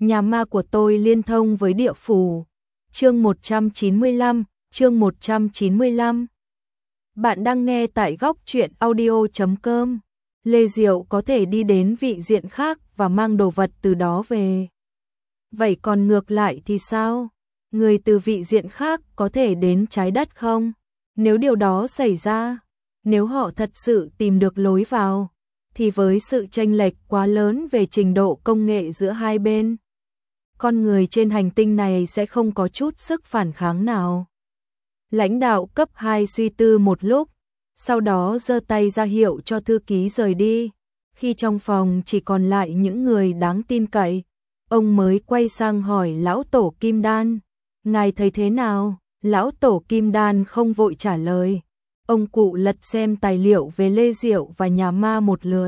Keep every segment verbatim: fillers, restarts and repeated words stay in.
Nhà ma của tôi liên thông với địa phủ. Chương một trăm chín mươi lăm, chương một trăm chín mươi lăm. Bạn đang nghe tại góc truyện audio chấm com. Lê Diệu có thể đi đến vị diện khác và mang đồ vật từ đó về. Vậy còn ngược lại thì sao? Người từ vị diện khác có thể đến trái đất không? Nếu điều đó xảy ra, nếu họ thật sự tìm được lối vào, thì với sự chênh lệch quá lớn về trình độ công nghệ giữa hai bên, con người trên hành tinh này sẽ không có chút sức phản kháng nào. Lãnh đạo cấp hai suy tư một lúc, sau đó giơ tay ra hiệu cho thư ký rời đi. Khi trong phòng chỉ còn lại những người đáng tin cậy, ông mới quay sang hỏi lão tổ Kim Đan, ngài thấy thế nào? Lão tổ Kim Đan không vội trả lời. Ông cụ lật xem tài liệu về Lê Diệu và nhà ma một lượt,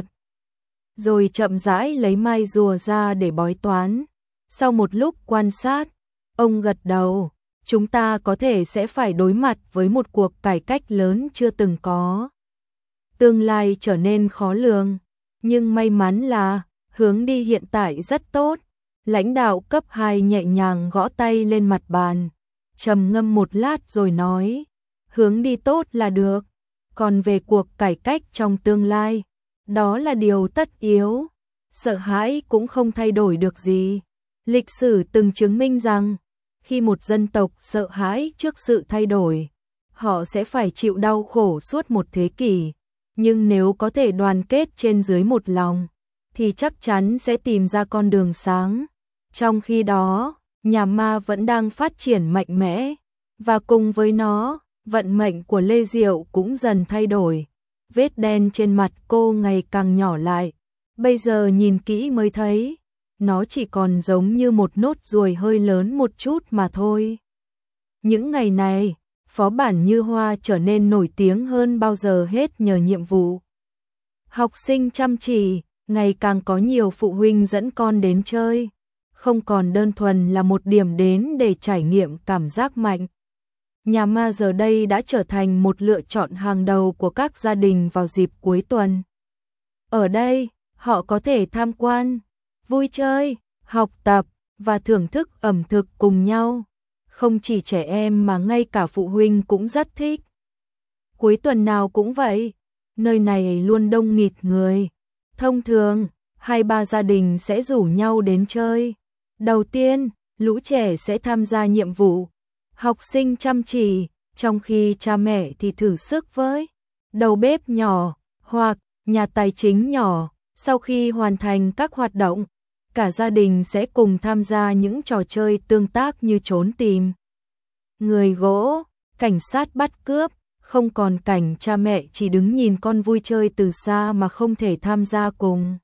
rồi chậm rãi lấy mai rùa ra để bói toán. Sau một lúc quan sát, ông gật đầu, chúng ta có thể sẽ phải đối mặt với một cuộc cải cách lớn chưa từng có. Tương lai trở nên khó lường, nhưng may mắn là hướng đi hiện tại rất tốt. Lãnh đạo cấp hai nhẹ nhàng gõ tay lên mặt bàn, trầm ngâm một lát rồi nói, hướng đi tốt là được, còn về cuộc cải cách trong tương lai, đó là điều tất yếu, sợ hãi cũng không thay đổi được gì. Lịch sử từng chứng minh rằng, khi một dân tộc sợ hãi trước sự thay đổi, họ sẽ phải chịu đau khổ suốt một thế kỷ, nhưng nếu có thể đoàn kết trên dưới một lòng, thì chắc chắn sẽ tìm ra con đường sáng. Trong khi đó, nhà ma vẫn đang phát triển mạnh mẽ, và cùng với nó, vận mệnh của Lê Diệu cũng dần thay đổi. Vết đen trên mặt cô ngày càng nhỏ lại, bây giờ nhìn kỹ mới thấy, nó chỉ còn giống như một nốt ruồi hơi lớn một chút mà thôi. Những ngày này, phó bản Như Hoa trở nên nổi tiếng hơn bao giờ hết nhờ nhiệm vụ. Học sinh chăm chỉ, ngày càng có nhiều phụ huynh dẫn con đến chơi, không còn đơn thuần là một điểm đến để trải nghiệm cảm giác mạnh. Nhà ma giờ đây đã trở thành một lựa chọn hàng đầu của các gia đình vào dịp cuối tuần. Ở đây, họ có thể tham quan, vui chơi, học tập và thưởng thức ẩm thực cùng nhau. Không chỉ trẻ em mà ngay cả phụ huynh cũng rất thích. Cuối tuần nào cũng vậy, nơi này luôn đông nghịt người. Thông thường, hai ba gia đình sẽ rủ nhau đến chơi. Đầu tiên, lũ trẻ sẽ tham gia nhiệm vụ học sinh chăm chỉ, trong khi cha mẹ thì thử sức với đầu bếp nhỏ hoặc nhà tài chính nhỏ. Sau khi hoàn thành các hoạt động, cả gia đình sẽ cùng tham gia những trò chơi tương tác như trốn tìm người gỗ, cảnh sát bắt cướp, không còn cảnh cha mẹ chỉ đứng nhìn con vui chơi từ xa mà không thể tham gia cùng.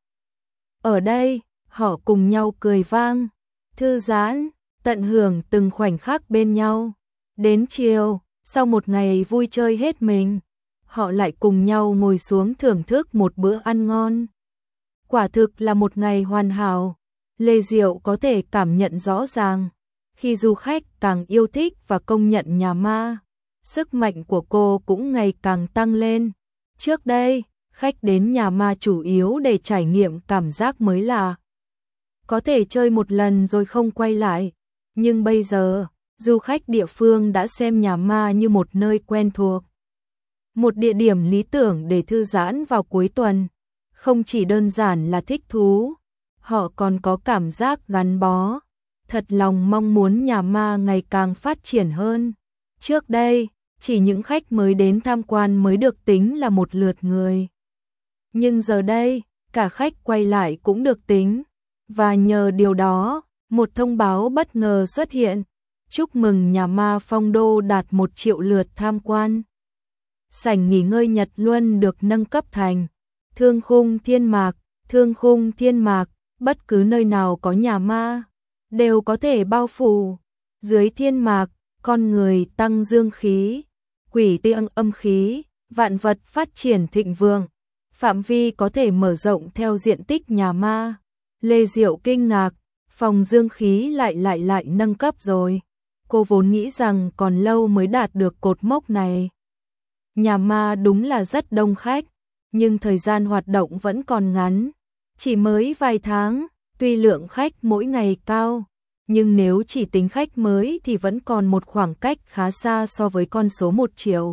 Ở đây, họ cùng nhau cười vang, thư giãn, tận hưởng từng khoảnh khắc bên nhau. Đến chiều, sau một ngày vui chơi hết mình, họ lại cùng nhau ngồi xuống thưởng thức một bữa ăn ngon. Quả thực là một ngày hoàn hảo. Lê Diệu có thể cảm nhận rõ ràng, khi du khách càng yêu thích và công nhận nhà ma, sức mạnh của cô cũng ngày càng tăng lên. Trước đây, khách đến nhà ma chủ yếu để trải nghiệm cảm giác mới lạ, có thể chơi một lần rồi không quay lại. Nhưng bây giờ, du khách địa phương đã xem nhà ma như một nơi quen thuộc, một địa điểm lý tưởng để thư giãn vào cuối tuần. Không chỉ đơn giản là thích thú, họ còn có cảm giác gắn bó, thật lòng mong muốn nhà ma ngày càng phát triển hơn. Trước đây, chỉ những khách mới đến tham quan mới được tính là một lượt người. Nhưng giờ đây, cả khách quay lại cũng được tính. Và nhờ điều đó, một thông báo bất ngờ xuất hiện. Chúc mừng nhà ma Phong Đô đạt một triệu lượt tham quan. Sảnh nghỉ ngơi Nhật Luân được nâng cấp thành Thương khung Thiên Mạc. Thương khung Thiên Mạc, bất cứ nơi nào có nhà ma đều có thể bao phủ. Dưới thiên mạc, con người tăng dương khí, quỷ tăng âm khí, vạn vật phát triển thịnh vượng. Phạm vi có thể mở rộng theo diện tích nhà ma. Lê Diệu kinh ngạc, phòng dương khí lại lại lại nâng cấp rồi. Cô vốn nghĩ rằng còn lâu mới đạt được cột mốc này. Nhà ma đúng là rất đông khách, nhưng thời gian hoạt động vẫn còn ngắn. Chỉ mới vài tháng, Tuy lượng khách mỗi ngày cao, nhưng nếu chỉ tính khách mới thì vẫn còn một khoảng cách khá xa so với con số một triệu.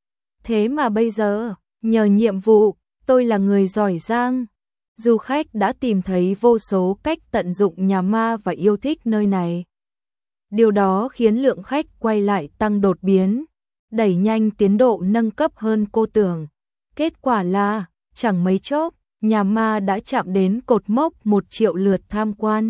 Thế mà bây giờ, nhờ nhiệm vụ, tôi là người giỏi giang. Du khách đã tìm thấy vô số cách tận dụng nhà ma và yêu thích nơi này. Điều đó khiến lượng khách quay lại tăng đột biến, đẩy nhanh tiến độ nâng cấp hơn cô tưởng. Kết quả là, chẳng mấy chốc, nhà ma đã chạm đến cột mốc một triệu lượt tham quan.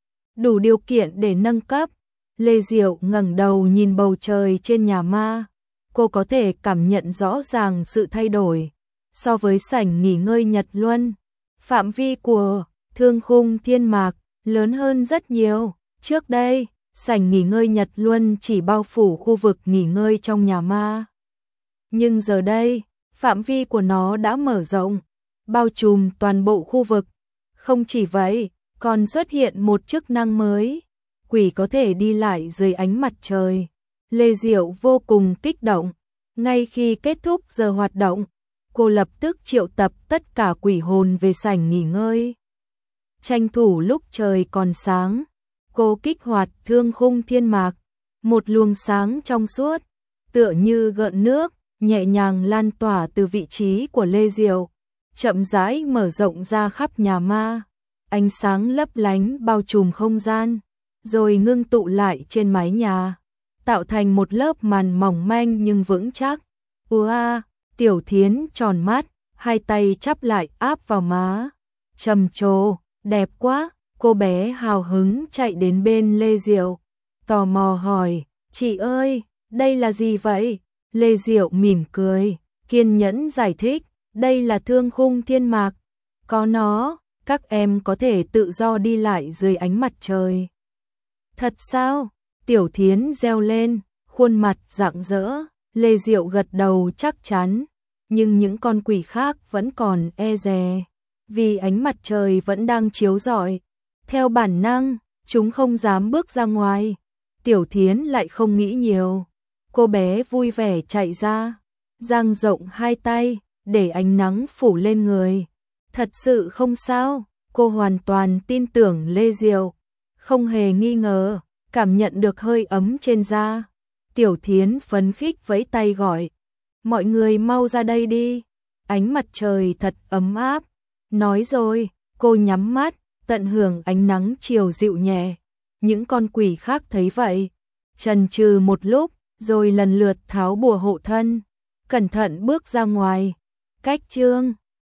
Đủ điều kiện để nâng cấp. Lê Diệu ngẩng đầu nhìn bầu trời trên nhà ma. Cô có thể cảm nhận rõ ràng sự thay đổi. So với sảnh nghỉ ngơi Nhật Luân, phạm vi của Thương Khung Thiên Mạc lớn hơn rất nhiều. Trước đây, sảnh nghỉ ngơi Nhật Luân chỉ bao phủ khu vực nghỉ ngơi trong nhà ma. Nhưng giờ đây, phạm vi của nó đã mở rộng, bao trùm toàn bộ khu vực. Không chỉ vậy, còn xuất hiện một chức năng mới, quỷ có thể đi lại dưới ánh mặt trời. Lê Diệu vô cùng kích động. Ngay khi kết thúc giờ hoạt động, cô lập tức triệu tập tất cả quỷ hồn về sảnh nghỉ ngơi. Tranh thủ lúc trời còn sáng, cô kích hoạt Thương Khung Thiên Mạc, một luồng sáng trong suốt, tựa như gợn nước, nhẹ nhàng lan tỏa từ vị trí của Lê Diệu, chậm rãi mở rộng ra khắp nhà ma. Ánh sáng lấp lánh bao trùm không gian, rồi ngưng tụ lại trên mái nhà, tạo thành một lớp màn mỏng manh nhưng vững chắc. Ua, Tiểu Thiến tròn mắt, hai tay chắp lại áp vào má. Trầm trồ, đẹp quá. Cô bé hào hứng chạy đến bên Lê Diệu, tò mò hỏi, chị ơi, đây là gì vậy? Lê Diệu mỉm cười, kiên nhẫn giải thích, đây là Thương Khung Thiên Mạc. Có nó, các em có thể tự do đi lại dưới ánh mặt trời. Thật sao? Tiểu Thiến reo lên, khuôn mặt rạng rỡ. Lê Diệu gật đầu chắc chắn, nhưng những con quỷ khác vẫn còn e dè, vì ánh mặt trời vẫn đang chiếu rọi. Theo bản năng, chúng không dám bước ra ngoài. Tiểu Thiến lại không nghĩ nhiều. Cô bé vui vẻ chạy ra, dang rộng hai tay, để ánh nắng phủ lên người. Thật sự không sao, cô hoàn toàn tin tưởng Lê Diệu, không hề nghi ngờ, cảm nhận được hơi ấm trên da. Tiểu Thiến phấn khích vẫy tay gọi, mọi người mau ra đây đi, ánh mặt trời thật ấm áp. Nói rồi, cô nhắm mắt, tận hưởng ánh nắng chiều dịu nhẹ. Những con quỷ khác thấy vậy, chần chừ một lúc, rồi lần lượt tháo bùa hộ thân, cẩn thận bước ra ngoài. Cách chương